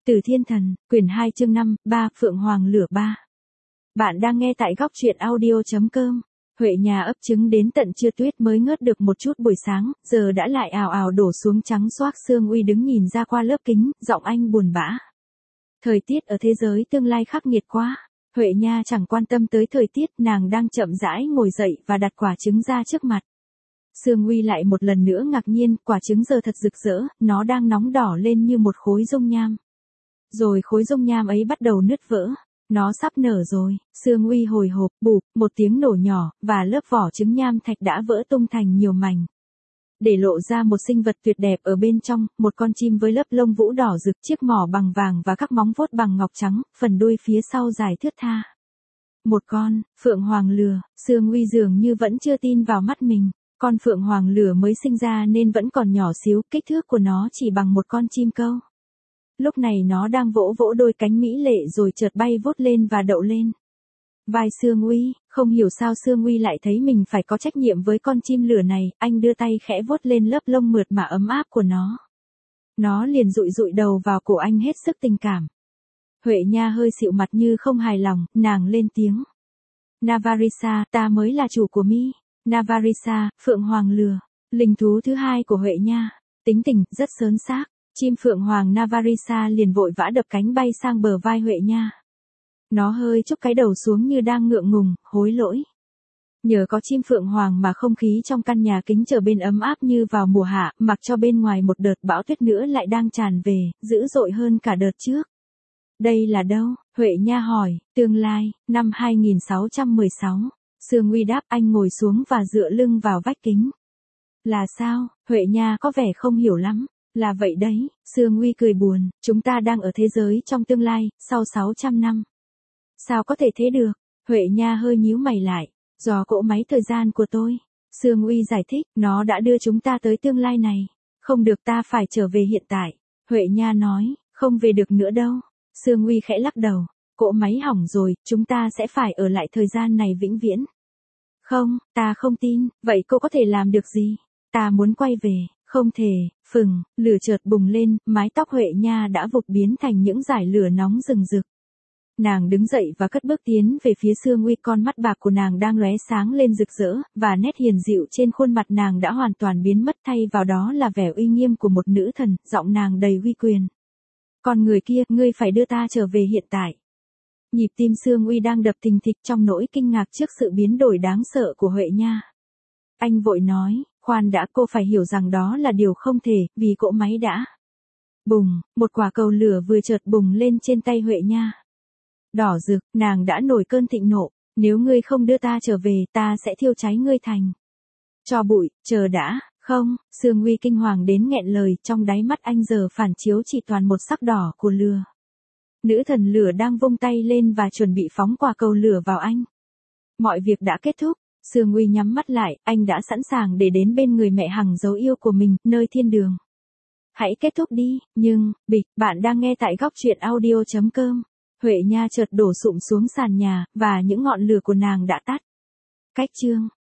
Từ Thiên Thần, quyển 2 chương 5, 3, Phượng Hoàng lửa 3. Bạn đang nghe tại góc truyện audio.com. Huệ nhà ấp trứng đến tận trưa tuyết mới ngớt được một chút buổi sáng, giờ đã lại ào ào đổ xuống trắng xoác. Sương Uy đứng nhìn ra qua lớp kính, giọng anh buồn bã. Thời tiết ở thế giới tương lai khắc nghiệt quá. Huệ nha chẳng quan tâm tới thời tiết, nàng đang chậm rãi ngồi dậy và đặt quả trứng ra trước mặt. Sương Uy lại một lần nữa ngạc nhiên, quả trứng giờ thật rực rỡ, nó đang nóng đỏ lên như một khối dung nham. Rồi khối dung nham ấy bắt đầu nứt vỡ. Nó sắp nở rồi. Sương Uy hồi hộp, bụp, một tiếng nổ nhỏ, và lớp vỏ trứng nham thạch đã vỡ tung thành nhiều mảnh. Để lộ ra một sinh vật tuyệt đẹp ở bên trong, một con chim với lớp lông vũ đỏ rực, chiếc mỏ bằng vàng và các móng vuốt bằng ngọc trắng, phần đuôi phía sau dài thướt tha. Một con phượng hoàng lừa. Sương Uy dường như vẫn chưa tin vào mắt mình. Con phượng hoàng lửa mới sinh ra nên vẫn còn nhỏ xíu, kích thước của nó chỉ bằng một con chim câu. Lúc này nó đang vỗ vỗ đôi cánh mỹ lệ rồi chợt bay vút lên và đậu lên vai Sương Uy. Không hiểu sao Sương Uy lại thấy mình phải có trách nhiệm với con chim lửa này, anh đưa tay khẽ vuốt lên lớp lông mượt mà ấm áp của nó. Nó liền dụi dụi đầu vào cổ anh hết sức tình cảm. Huệ nha hơi xịu mặt như không hài lòng, nàng lên tiếng. Navarisa, ta mới là chủ của mi. Navarisa, phượng hoàng lừa, linh thú thứ hai của Huệ nha, tính tình rất sớn xác. Chim phượng hoàng Navarisa liền vội vã đập cánh bay sang bờ vai Huệ nha. Nó hơi chúc cái đầu xuống như đang ngượng ngùng, hối lỗi. Nhờ có chim phượng hoàng mà không khí trong căn nhà kính trở bên ấm áp như vào mùa hạ, mặc cho bên ngoài một đợt bão tuyết nữa lại đang tràn về, dữ dội hơn cả đợt trước. Đây là đâu? Huệ nha hỏi. Tương lai, năm 2616. Sương Uy đáp, anh ngồi xuống và dựa lưng vào vách kính. Là sao? Huệ nha có vẻ không hiểu lắm. Là vậy đấy. Sương Uy cười buồn, chúng ta đang ở thế giới trong tương lai, sau 600 năm. Sao có thể thế được? Huệ nha hơi nhíu mày lại. Do cỗ máy thời gian của tôi. Sương Uy giải thích, nó đã đưa chúng ta tới tương lai này. Không được, ta phải trở về hiện tại. Huệ nha nói, không về được nữa đâu. Sương Uy khẽ lắc đầu. Cỗ máy hỏng rồi, chúng ta sẽ phải ở lại thời gian này vĩnh viễn. Không, ta không tin. Vậy cô có thể làm được gì? Ta muốn quay về. Không thể. Phừng, lửa chợt bùng lên, mái tóc Huệ nha đã vụt biến thành những dải lửa nóng rừng rực. Nàng đứng dậy và cất bước tiến về phía Sương Uy, con mắt bạc của nàng đang lóe sáng lên rực rỡ, và nét hiền dịu trên khuôn mặt nàng đã hoàn toàn biến mất, thay vào đó là vẻ uy nghiêm của một nữ thần, giọng nàng đầy uy quyền. Con người kia, ngươi phải đưa ta trở về hiện tại. Nhịp tim Sương Uy đang đập thình thịch trong nỗi kinh ngạc trước sự biến đổi đáng sợ của Huệ nha. Anh vội nói, khoan đã, cô phải hiểu rằng đó là điều không thể, vì cỗ máy đã. Bùng, một quả cầu lửa vừa chợt bùng lên trên tay Huệ nha. Đỏ rực, nàng đã nổi cơn thịnh nộ. Nếu ngươi không đưa ta trở về, ta sẽ thiêu cháy ngươi thành tro bụi. Chờ đã. Không. Sương Uy kinh hoàng đến nghẹn lời, trong đáy mắt anh giờ phản chiếu chỉ toàn một sắc đỏ của lửa. Nữ thần lửa đang vung tay lên và chuẩn bị phóng quả cầu lửa vào anh. Mọi việc đã kết thúc. Sương Uy nhắm mắt lại, anh đã sẵn sàng để đến bên người mẹ hằng dấu yêu của mình, nơi thiên đường. Hãy kết thúc đi. Nhưng, bịch, bạn đang nghe tại góc truyện audio.com. Huệ nha chợt đổ sụm xuống sàn nhà, và những ngọn lửa của nàng đã tắt. Cách chương